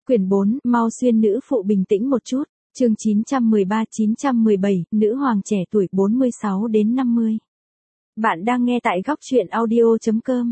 Quyển 4, mau xuyên nữ phụ bình tĩnh một chút. Chương 913-917, nữ hoàng trẻ tuổi 46 đến 50. Bạn đang nghe tại góc truyện audio.com.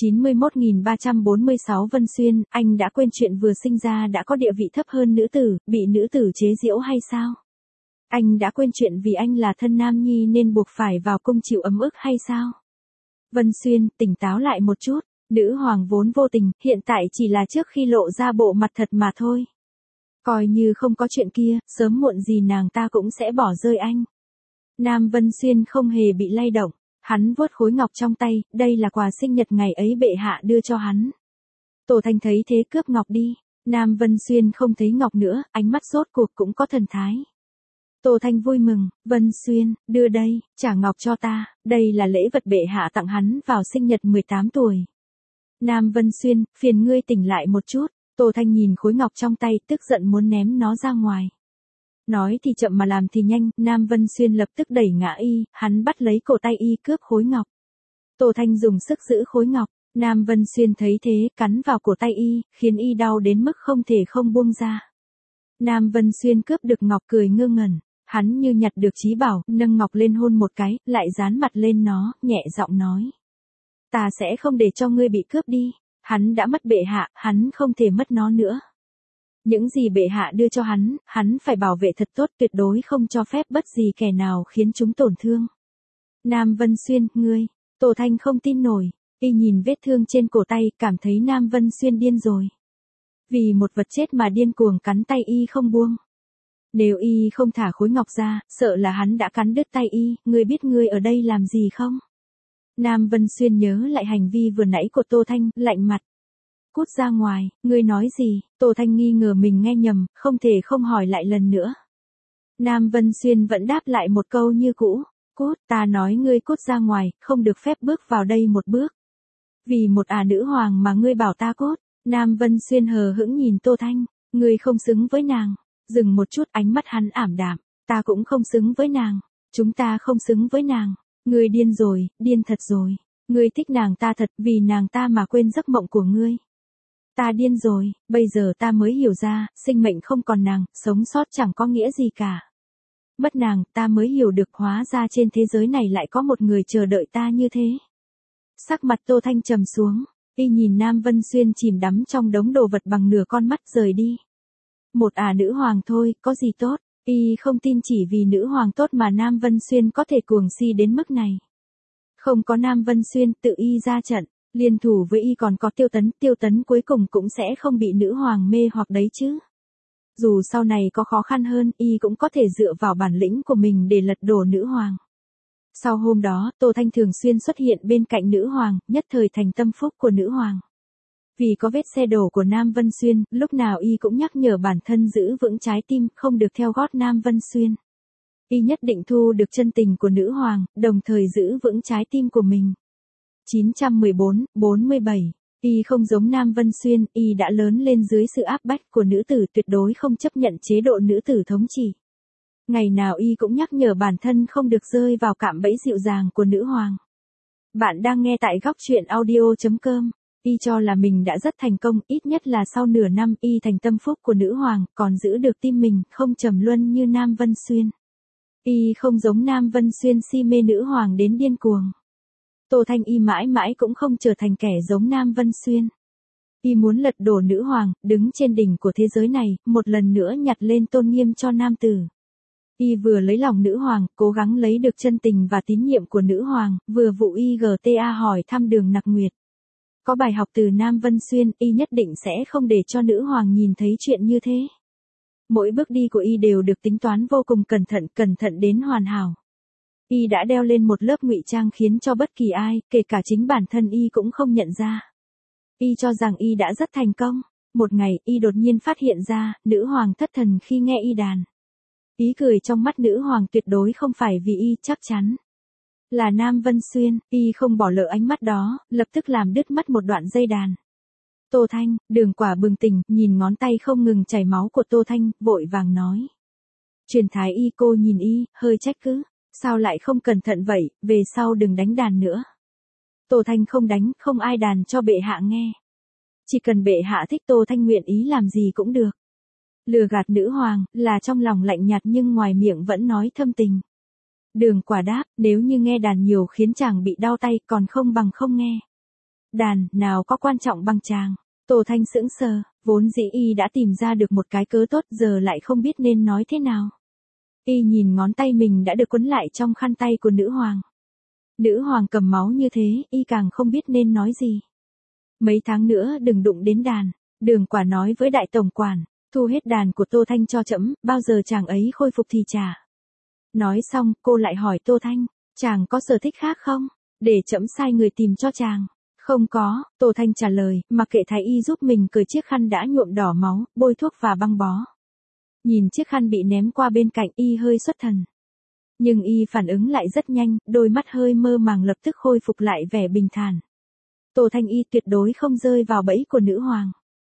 91.346 Vân Xuyên, anh đã quên chuyện vừa sinh ra đã có địa vị thấp hơn nữ tử, bị nữ tử chế giễu hay sao? Anh đã quên chuyện vì anh là thân nam nhi nên buộc phải vào cung chịu ấm ức hay sao? Vân Xuyên, tỉnh táo lại một chút. Nữ hoàng vốn vô tình, hiện tại chỉ là trước khi lộ ra bộ mặt thật mà thôi. Coi như không có chuyện kia, sớm muộn gì nàng ta cũng sẽ bỏ rơi anh. Nam Vân Xuyên không hề bị lay động, hắn vuốt khối ngọc trong tay, đây là quà sinh nhật ngày ấy bệ hạ đưa cho hắn. Tổ Thanh thấy thế cướp ngọc đi, Nam Vân Xuyên không thấy ngọc nữa, ánh mắt rốt cuộc cũng có thần thái. Tổ Thanh vui mừng, Vân Xuyên, đưa đây, trả ngọc cho ta, đây là lễ vật bệ hạ tặng hắn vào sinh nhật 18 tuổi. Nam Vân Xuyên, phiền ngươi tỉnh lại một chút. Tổ Thanh nhìn khối ngọc trong tay, tức giận muốn ném nó ra ngoài. Nói thì chậm mà làm thì nhanh, Nam Vân Xuyên lập tức đẩy ngã y, hắn bắt lấy cổ tay y cướp khối ngọc. Tổ Thanh dùng sức giữ khối ngọc, Nam Vân Xuyên thấy thế, cắn vào cổ tay y, khiến y đau đến mức không thể không buông ra. Nam Vân Xuyên cướp được ngọc cười ngơ ngẩn, hắn như nhặt được trí bảo, nâng ngọc lên hôn một cái, lại dán mặt lên nó, nhẹ giọng nói. Ta sẽ không để cho ngươi bị cướp đi. Hắn đã mất bệ hạ, hắn không thể mất nó nữa. Những gì bệ hạ đưa cho hắn phải bảo vệ thật tốt, tuyệt đối không cho phép bất gì kẻ nào khiến chúng tổn thương. Nam Vân Xuyên, ngươi, Tổ Thanh không tin nổi, y nhìn vết thương trên cổ tay, cảm thấy Nam Vân Xuyên điên rồi. Vì một vật chết mà điên cuồng cắn tay y không buông. Nếu y không thả khối ngọc ra, sợ là hắn đã cắn đứt tay y, ngươi biết ngươi ở đây làm gì không? Nam Vân Xuyên nhớ lại hành vi vừa nãy của Tô Thanh, lạnh mặt. Cút ra ngoài, ngươi nói gì? Tô Thanh nghi ngờ mình nghe nhầm, không thể không hỏi lại lần nữa. Nam Vân Xuyên vẫn đáp lại một câu như cũ. Cút, ta nói ngươi cút ra ngoài, không được phép bước vào đây một bước. Vì một nữ hoàng mà ngươi bảo ta cút. Nam Vân Xuyên hờ hững nhìn Tô Thanh, ngươi không xứng với nàng. Dừng một chút, ánh mắt hắn ảm đạm. Ta cũng không xứng với nàng. Chúng ta không xứng với nàng. Ngươi điên rồi, điên thật rồi. Ngươi thích nàng ta thật, vì nàng ta mà quên giấc mộng của ngươi. Ta điên rồi, bây giờ ta mới hiểu ra, sinh mệnh không còn nàng, sống sót chẳng có nghĩa gì cả. Mất nàng, ta mới hiểu được hóa ra trên thế giới này lại có một người chờ đợi ta như thế. Sắc mặt Tô Thanh trầm xuống, y nhìn Nam Vân Xuyên chìm đắm trong đống đồ vật bằng nửa con mắt rời đi. Một nữ hoàng thôi, có gì tốt. Y không tin chỉ vì nữ hoàng tốt mà Nam Vân Xuyên có thể cuồng si đến mức này. Không có Nam Vân Xuyên tự y ra trận, liên thủ với y còn có Tiêu Tấn cuối cùng cũng sẽ không bị nữ hoàng mê hoặc đấy chứ. Dù sau này có khó khăn hơn, y cũng có thể dựa vào bản lĩnh của mình để lật đổ nữ hoàng. Sau hôm đó, Tô Thanh thường xuyên xuất hiện bên cạnh nữ hoàng, nhất thời thành tâm phúc của nữ hoàng. Vì có vết xe đổ của Nam Vân Xuyên, lúc nào y cũng nhắc nhở bản thân giữ vững trái tim, không được theo gót Nam Vân Xuyên. Y nhất định thu được chân tình của nữ hoàng, đồng thời giữ vững trái tim của mình. 914-47. Y không giống Nam Vân Xuyên, y đã lớn lên dưới sự áp bách của nữ tử, tuyệt đối không chấp nhận chế độ nữ tử thống trị. Ngày nào y cũng nhắc nhở bản thân không được rơi vào cạm bẫy dịu dàng của nữ hoàng. Bạn đang nghe tại góc truyện audio.com. Y cho là mình đã rất thành công, ít nhất là sau nửa năm y thành tâm phúc của nữ hoàng, còn giữ được tim mình, không trầm luân như Nam Vân Xuyên. Y không giống Nam Vân Xuyên si mê nữ hoàng đến điên cuồng. Tô Thanh y mãi mãi cũng không trở thành kẻ giống Nam Vân Xuyên. Y muốn lật đổ nữ hoàng, đứng trên đỉnh của thế giới này, một lần nữa nhặt lên tôn nghiêm cho nam tử. Y vừa lấy lòng nữ hoàng, cố gắng lấy được chân tình và tín nhiệm của nữ hoàng, vừa vụ YGTA hỏi thăm Đường Nặc Nguyệt. Có bài học từ Nam Vân Xuyên, y nhất định sẽ không để cho nữ hoàng nhìn thấy chuyện như thế. Mỗi bước đi của y đều được tính toán vô cùng cẩn thận đến hoàn hảo. Y đã đeo lên một lớp ngụy trang khiến cho bất kỳ ai, kể cả chính bản thân y cũng không nhận ra. Y cho rằng y đã rất thành công. Một ngày, y đột nhiên phát hiện ra, nữ hoàng thất thần khi nghe y đàn. Ý cười trong mắt nữ hoàng tuyệt đối không phải vì y, chắc chắn là Nam Vân Xuyên. Y không bỏ lỡ ánh mắt đó, lập tức làm đứt mất một đoạn dây đàn. Tô Thanh, Đường Quả bừng tỉnh, nhìn ngón tay không ngừng chảy máu của Tô Thanh, vội vàng nói. Truyền thái y, cô nhìn y, hơi trách cứ. Sao lại không cẩn thận vậy, về sau đừng đánh đàn nữa. Tô Thanh không đánh, không ai đàn cho bệ hạ nghe. Chỉ cần bệ hạ thích Tô Thanh nguyện ý làm gì cũng được. Lừa gạt nữ hoàng, là trong lòng lạnh nhạt nhưng ngoài miệng vẫn nói thâm tình. Đường Quả đáp, nếu như nghe đàn nhiều khiến chàng bị đau tay còn không bằng không nghe. Đàn, nào có quan trọng bằng chàng. Tô Thanh sững sờ, vốn dĩ y đã tìm ra được một cái cớ tốt giờ lại không biết nên nói thế nào. Y nhìn ngón tay mình đã được quấn lại trong khăn tay của nữ hoàng. Nữ hoàng cầm máu như thế, y càng không biết nên nói gì. Mấy tháng nữa đừng đụng đến đàn, Đường Quả nói với đại tổng quản, thu hết đàn của Tô Thanh cho trẫm, bao giờ chàng ấy khôi phục thì trả. Nói xong, cô lại hỏi Tô Thanh, chàng có sở thích khác không? Để trẫm sai người tìm cho chàng. Không có, Tô Thanh trả lời, mặc kệ thái y giúp mình cởi chiếc khăn đã nhuộm đỏ máu, bôi thuốc và băng bó. Nhìn chiếc khăn bị ném qua bên cạnh y hơi xuất thần. Nhưng y phản ứng lại rất nhanh, đôi mắt hơi mơ màng lập tức khôi phục lại vẻ bình thản. Tô Thanh y tuyệt đối không rơi vào bẫy của nữ hoàng.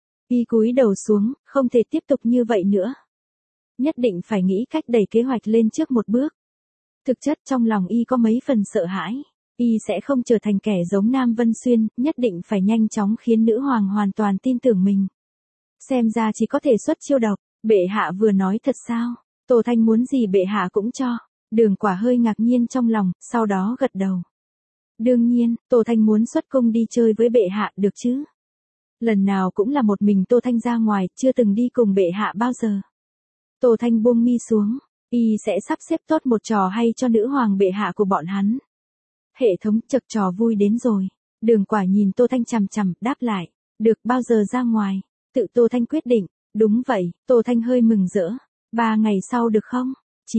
Y cúi đầu xuống, không thể tiếp tục như vậy nữa. Nhất định phải nghĩ cách đẩy kế hoạch lên trước một bước. Thực chất trong lòng y có mấy phần sợ hãi. Y sẽ không trở thành kẻ giống Nam Vân Xuyên, nhất định phải nhanh chóng khiến nữ hoàng hoàn toàn tin tưởng mình. Xem ra chỉ có thể xuất chiêu độc, bệ hạ vừa nói thật sao? Tô Thanh muốn gì bệ hạ cũng cho. Đường Quả hơi ngạc nhiên trong lòng, sau đó gật đầu. Đương nhiên, Tô Thanh muốn xuất cung đi chơi với bệ hạ được chứ? Lần nào cũng là một mình Tô Thanh ra ngoài, chưa từng đi cùng bệ hạ bao giờ. Tô Thanh buông mi xuống, y sẽ sắp xếp tốt một trò hay cho nữ hoàng bệ hạ của bọn hắn. Hệ thống chật trò vui đến rồi. Đường Quả nhìn Tô Thanh chằm chằm, đáp lại. Được bao giờ ra ngoài? Tự Tô Thanh quyết định. Đúng vậy, Tô Thanh hơi mừng rỡ. 3 ngày sau được không?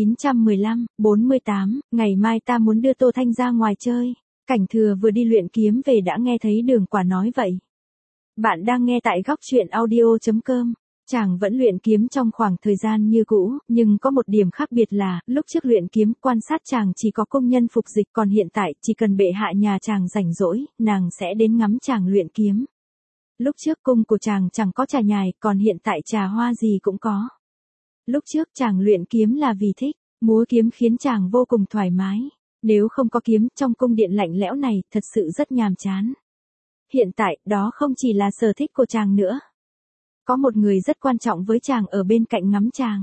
915, 48, ngày mai ta muốn đưa Tô Thanh ra ngoài chơi. Cảnh Thừa vừa đi luyện kiếm về đã nghe thấy Đường Quả nói vậy. Bạn đang nghe tại góc truyện audio.com. Chàng vẫn luyện kiếm trong khoảng thời gian như cũ, nhưng có một điểm khác biệt là, lúc trước luyện kiếm quan sát chàng chỉ có công nhân phục dịch, còn hiện tại chỉ cần bệ hạ nhà chàng rảnh rỗi, nàng sẽ đến ngắm chàng luyện kiếm. Lúc trước cung của chàng chẳng có trà nhài, còn hiện tại trà hoa gì cũng có. Lúc trước chàng luyện kiếm là vì thích, múa kiếm khiến chàng vô cùng thoải mái. Nếu không có kiếm trong cung điện lạnh lẽo này, thật sự rất nhàm chán. Hiện tại, đó không chỉ là sở thích của chàng nữa. Có một người rất quan trọng với chàng ở bên cạnh ngắm chàng.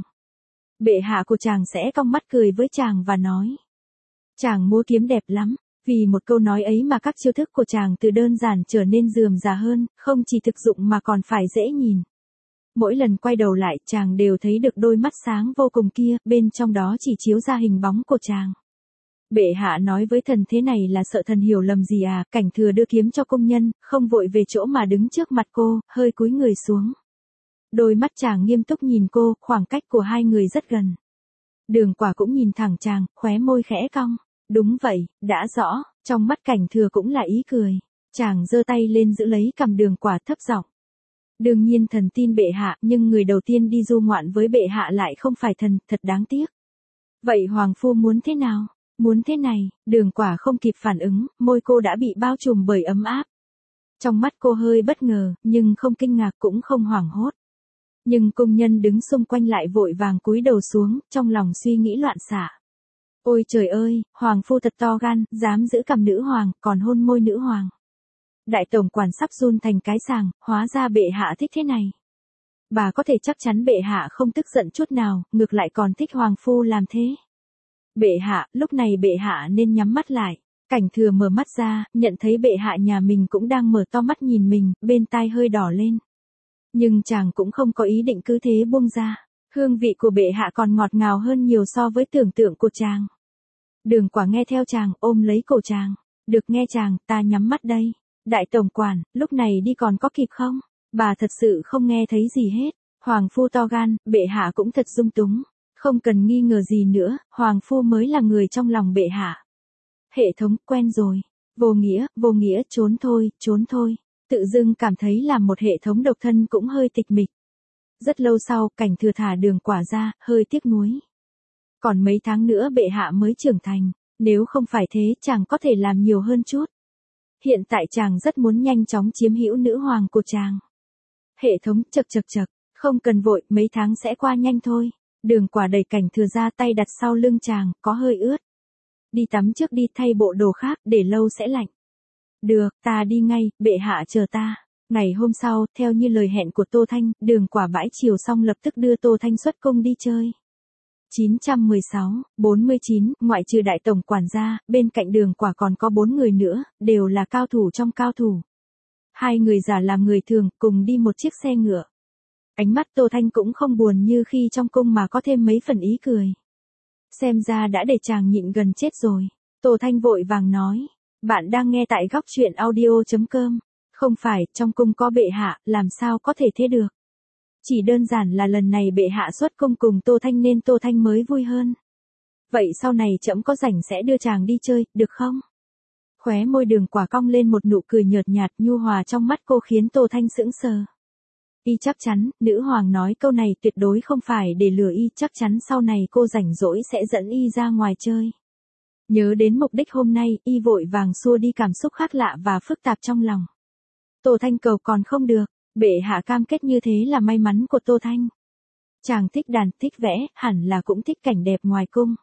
Bệ hạ của chàng sẽ cong mắt cười với chàng và nói. Chàng múa kiếm đẹp lắm. Vì một câu nói ấy mà các chiêu thức của chàng từ đơn giản trở nên rườm rà hơn, không chỉ thực dụng mà còn phải dễ nhìn. Mỗi lần quay đầu lại chàng đều thấy được đôi mắt sáng vô cùng kia, bên trong đó chỉ chiếu ra hình bóng của chàng. Bệ hạ nói với thần thế này là sợ thần hiểu lầm gì à? Cảnh Thừa đưa kiếm cho công nhân, không vội về chỗ mà đứng trước mặt cô, hơi cúi người xuống. Đôi mắt chàng nghiêm túc nhìn cô, khoảng cách của hai người rất gần. Đường Quả cũng nhìn thẳng chàng, khóe môi khẽ cong. Đúng vậy, đã rõ, trong mắt Cảnh Thừa cũng là ý cười. Chàng giơ tay lên giữ lấy cằm Đường Quả thấp giọng. Đương nhiên thần tin bệ hạ, nhưng người đầu tiên đi du ngoạn với bệ hạ lại không phải thần, thật đáng tiếc. Vậy hoàng phu muốn thế nào? Muốn thế này, Đường Quả không kịp phản ứng, môi cô đã bị bao trùm bởi ấm áp. Trong mắt cô hơi bất ngờ, nhưng không kinh ngạc cũng không hoảng hốt. Nhưng công nhân đứng xung quanh lại vội vàng cúi đầu xuống, trong lòng suy nghĩ loạn xạ. Ôi trời ơi, hoàng phu thật to gan, dám giữ cằm nữ hoàng, còn hôn môi nữ hoàng. Đại tổng quản sắp run thành cái sàng, hóa ra bệ hạ thích thế này. Bà có thể chắc chắn bệ hạ không tức giận chút nào, ngược lại còn thích hoàng phu làm thế. Bệ hạ, lúc này bệ hạ nên nhắm mắt lại. Cảnh Thừa mở mắt ra, nhận thấy bệ hạ nhà mình cũng đang mở to mắt nhìn mình, bên tai hơi đỏ lên. Nhưng chàng cũng không có ý định cứ thế buông ra. Hương vị của bệ hạ còn ngọt ngào hơn nhiều so với tưởng tượng của chàng. Đường Quả nghe theo chàng, ôm lấy cổ chàng. Được nghe chàng, ta nhắm mắt đây. Đại tổng quản, lúc này đi còn có kịp không? Bà thật sự không nghe thấy gì hết. Hoàng phu to gan, bệ hạ cũng thật dung túng. Không cần nghi ngờ gì nữa, hoàng phu mới là người trong lòng bệ hạ. Hệ thống, quen rồi. Vô nghĩa, trốn thôi. Tự dưng cảm thấy làm một hệ thống độc thân cũng hơi tịch mịch. Rất lâu sau, Cảnh Thừa thả Đường Quả ra, hơi tiếc nuối. Còn mấy tháng nữa bệ hạ mới trưởng thành, nếu không phải thế chàng có thể làm nhiều hơn chút. Hiện tại chàng rất muốn nhanh chóng chiếm hữu nữ hoàng của chàng. Hệ thống chật, không cần vội, mấy tháng sẽ qua nhanh thôi. Đường Quả đẩy Cảnh Thừa ra, tay đặt sau lưng chàng, có hơi ướt. Đi tắm trước đi, thay bộ đồ khác, để lâu sẽ lạnh. Được, ta đi ngay, bệ hạ chờ ta. Ngày hôm sau, theo như lời hẹn của Tô Thanh, Đường Quả bãi chiều xong lập tức đưa Tô Thanh xuất cung đi chơi. 916-49, ngoại trừ đại tổng quản gia, bên cạnh Đường Quả còn có 4 người nữa, đều là cao thủ trong cao thủ. 2 người giả làm người thường, cùng đi một chiếc xe ngựa. Ánh mắt Tô Thanh cũng không buồn như khi trong cung mà có thêm mấy phần ý cười. Xem ra đã để chàng nhịn gần chết rồi. Tô Thanh vội vàng nói. Bạn đang nghe tại góc truyện audio.com. Không phải, trong cung có bệ hạ, làm sao có thể thế được. Chỉ đơn giản là lần này bệ hạ xuất cung cùng Tô Thanh nên Tô Thanh mới vui hơn. Vậy sau này trẫm có rảnh sẽ đưa chàng đi chơi, được không? Khóe môi Đường Quả cong lên một nụ cười nhợt nhạt nhu hòa trong mắt cô khiến Tô Thanh sững sờ. Y chắc chắn, nữ hoàng nói câu này tuyệt đối không phải để lừa y, chắc chắn sau này cô rảnh rỗi sẽ dẫn y ra ngoài chơi. Nhớ đến mục đích hôm nay, y vội vàng xua đi cảm xúc khác lạ và phức tạp trong lòng. Tô Thanh cầu còn không được, bệ hạ cam kết như thế là may mắn của Tô Thanh. Chàng thích đàn, thích vẽ, hẳn là cũng thích cảnh đẹp ngoài cung.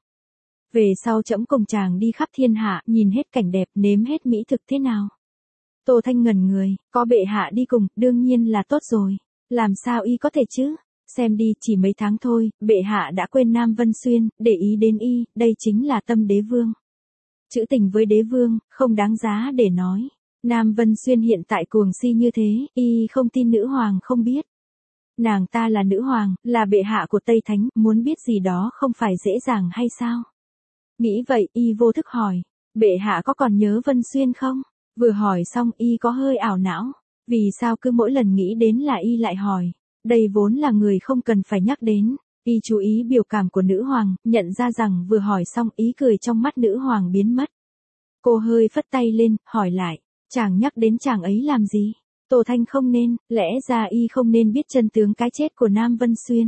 Về sau trẫm cùng chàng đi khắp thiên hạ, nhìn hết cảnh đẹp, nếm hết mỹ thực thế nào. Tô Thanh ngẩn người, có bệ hạ đi cùng, đương nhiên là tốt rồi. Làm sao y có thể chứ? Xem đi, chỉ mấy tháng thôi, bệ hạ đã quên Nam Vân Xuyên, để ý đến y, đây chính là tâm đế vương. Chữ tình với đế vương, không đáng giá để nói. Nam Vân Xuyên hiện tại cuồng si như thế, y không tin nữ hoàng không biết. Nàng ta là nữ hoàng, là bệ hạ của Tây Thánh, muốn biết gì đó không phải dễ dàng hay sao? Nghĩ vậy, y vô thức hỏi, bệ hạ có còn nhớ Vân Xuyên không? Vừa hỏi xong y có hơi ảo não. Vì sao cứ mỗi lần nghĩ đến là y lại hỏi. Đây vốn là người không cần phải nhắc đến. Y chú ý biểu cảm của nữ hoàng, nhận ra rằng vừa hỏi xong ý cười trong mắt nữ hoàng biến mất. Cô hơi phất tay lên, hỏi lại. Chàng nhắc đến chàng ấy làm gì? Tô Thanh không nên, lẽ ra y không nên biết chân tướng cái chết của Nam Vân Xuyên.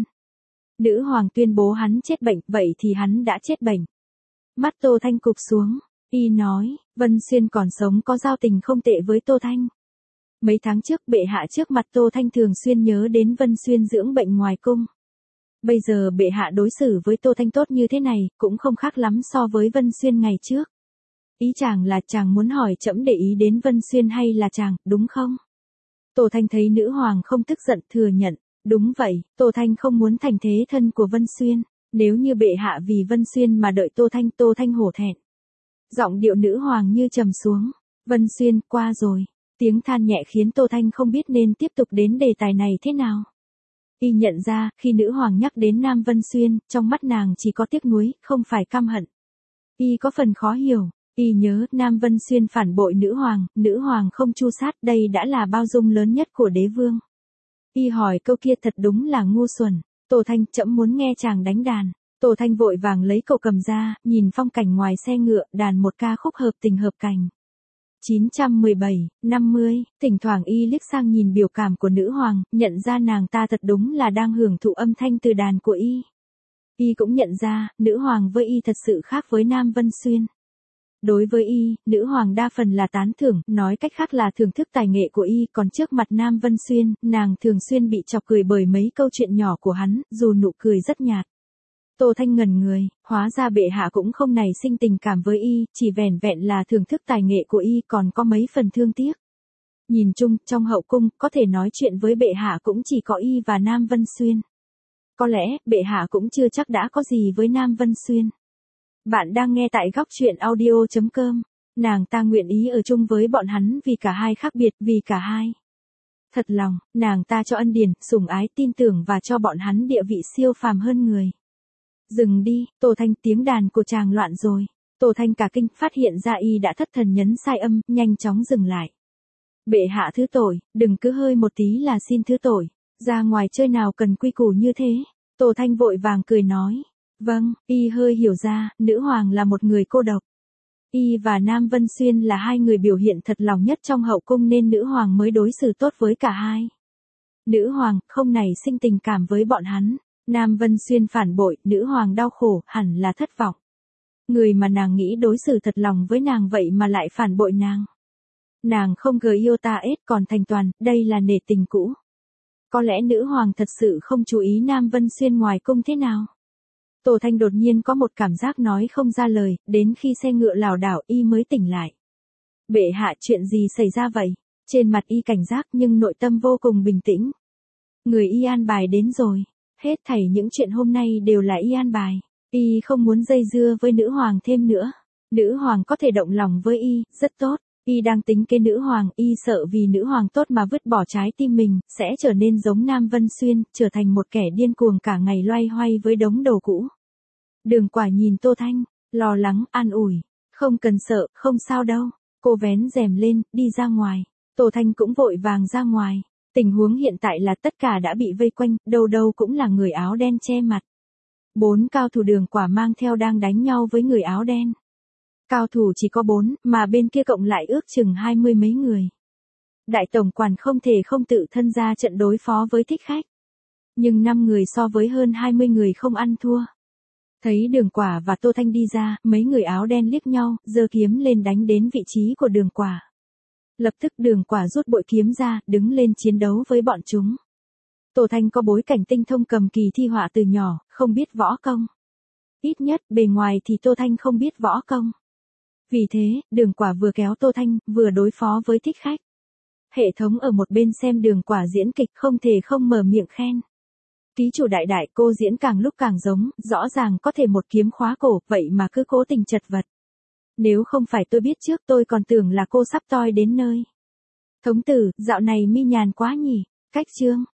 Nữ hoàng tuyên bố hắn chết bệnh, vậy thì hắn đã chết bệnh. Mắt Tô Thanh cụp xuống. Y nói, Vân Xuyên còn sống có giao tình không tệ với Tô Thanh. Mấy tháng trước bệ hạ trước mặt Tô Thanh thường xuyên nhớ đến Vân Xuyên dưỡng bệnh ngoài cung. Bây giờ bệ hạ đối xử với Tô Thanh tốt như thế này, cũng không khác lắm so với Vân Xuyên ngày trước. Ý chàng là chàng muốn hỏi trẫm để ý đến Vân Xuyên hay là chàng, đúng không? Tô Thanh thấy nữ hoàng không tức giận thừa nhận, đúng vậy, Tô Thanh không muốn thành thế thân của Vân Xuyên. Nếu như bệ hạ vì Vân Xuyên mà đợi Tô Thanh hổ thẹn. Giọng điệu nữ hoàng như trầm xuống, Vân Xuyên qua rồi. Tiếng than nhẹ khiến Tô Thanh không biết nên tiếp tục đến đề tài này thế nào. Y nhận ra, khi nữ hoàng nhắc đến Nam Vân Xuyên, trong mắt nàng chỉ có tiếc nuối, không phải căm hận. Y có phần khó hiểu, y nhớ Nam Vân Xuyên phản bội nữ hoàng không tru sát, đây đã là bao dung lớn nhất của đế vương. Y hỏi câu kia thật đúng là ngu xuẩn. Tô Thanh, trẫm muốn nghe chàng đánh đàn. Tô Thanh vội vàng lấy cậu cầm ra, nhìn phong cảnh ngoài xe ngựa, đàn một ca khúc hợp tình hợp cảnh. 917-50, thỉnh thoảng y liếc sang nhìn biểu cảm của nữ hoàng, nhận ra nàng ta thật đúng là đang hưởng thụ âm thanh từ đàn của y. Y cũng nhận ra, nữ hoàng với y thật sự khác với Nam Vân Xuyên. Đối với y, nữ hoàng đa phần là tán thưởng, nói cách khác là thưởng thức tài nghệ của y, còn trước mặt Nam Vân Xuyên, nàng thường xuyên bị chọc cười bởi mấy câu chuyện nhỏ của hắn, dù nụ cười rất nhạt. Tô Thanh ngẩn người, hóa ra bệ hạ cũng không nảy sinh tình cảm với y, chỉ vẻn vẹn là thưởng thức tài nghệ của y còn có mấy phần thương tiếc. Nhìn chung, trong hậu cung, có thể nói chuyện với bệ hạ cũng chỉ có y và Nam Vân Xuyên. Có lẽ, bệ hạ cũng chưa chắc đã có gì với Nam Vân Xuyên. Bạn đang nghe tại góc truyện audio.com. Nàng ta nguyện ý ở chung với bọn hắn vì cả hai khác biệt, vì cả hai. Thật lòng, nàng ta cho ân điển, sủng ái, tin tưởng và cho bọn hắn địa vị siêu phàm hơn người. Dừng đi, Tô Thanh, tiếng đàn của chàng loạn rồi. Tô Thanh cả kinh, phát hiện ra y đã thất thần nhấn sai âm, nhanh chóng dừng lại. Bệ hạ thứ tội, đừng cứ hơi một tí là xin thứ tội. Ra ngoài chơi nào cần quy củ như thế. Tô Thanh vội vàng cười nói. Vâng, y hơi hiểu ra, nữ hoàng là một người cô độc. Y và Nam Vân Xuyên là hai người biểu hiện thật lòng nhất trong hậu cung nên nữ hoàng mới đối xử tốt với cả hai. Nữ hoàng không nảy sinh tình cảm với bọn hắn. Nam Vân Xuyên phản bội, nữ hoàng đau khổ, hẳn là thất vọng. Người mà nàng nghĩ đối xử thật lòng với nàng vậy mà lại phản bội nàng. Nàng không gờ yêu ta ết còn thành toàn, đây là nể tình cũ. Có lẽ nữ hoàng thật sự không chú ý Nam Vân Xuyên ngoài cung thế nào. Tô Thanh đột nhiên có một cảm giác nói không ra lời, đến khi xe ngựa lảo đảo y mới tỉnh lại. Bệ hạ chuyện gì xảy ra vậy? Trên mặt y cảnh giác nhưng nội tâm vô cùng bình tĩnh. Người y an bài đến rồi. Hết thảy những chuyện hôm nay đều là y an bài. Y không muốn dây dưa với nữ hoàng thêm nữa. Nữ hoàng có thể động lòng với y, rất tốt. Y đang tính kế nữ hoàng, y sợ vì nữ hoàng tốt mà vứt bỏ trái tim mình, sẽ trở nên giống Nam Vân Xuyên, trở thành một kẻ điên cuồng cả ngày loay hoay với đống đồ cũ. Đường Quả nhìn Tô Thanh, lo lắng, an ủi. Không cần sợ, không sao đâu. Cô vén rèm lên, đi ra ngoài. Tô Thanh cũng vội vàng ra ngoài. Tình huống hiện tại là tất cả đã bị vây quanh, đâu đâu cũng là người áo đen che mặt. 4 cao thủ Đường Quả mang theo đang đánh nhau với người áo đen. Cao thủ chỉ có 4, mà bên kia cộng lại ước chừng 20 mấy người. Đại tổng quản không thể không tự thân ra trận đối phó với Thích Khách. Nhưng 5 người so với hơn 20 người không ăn thua. Thấy Đường Quả và Tô Thanh đi ra, mấy người áo đen liếc nhau, giơ kiếm lên đánh đến vị trí của Đường Quả. Lập tức Đường Quả rút bội kiếm ra, đứng lên chiến đấu với bọn chúng. Tô Thanh có bối cảnh tinh thông cầm kỳ thi họa từ nhỏ, không biết võ công. Ít nhất bề ngoài thì Tô Thanh không biết võ công. Vì thế, Đường Quả vừa kéo Tô Thanh, vừa đối phó với Thích Khách. Hệ thống ở một bên xem Đường Quả diễn kịch không thể không mở miệng khen. Ký chủ đại đại, cô diễn càng lúc càng giống, rõ ràng có thể một kiếm khóa cổ, vậy mà cứ cố tình chật vật. Nếu không phải tôi biết trước tôi còn tưởng là cô sắp toi đến nơi. Thống tử, dạo này mi nhàn quá nhỉ, cách chương.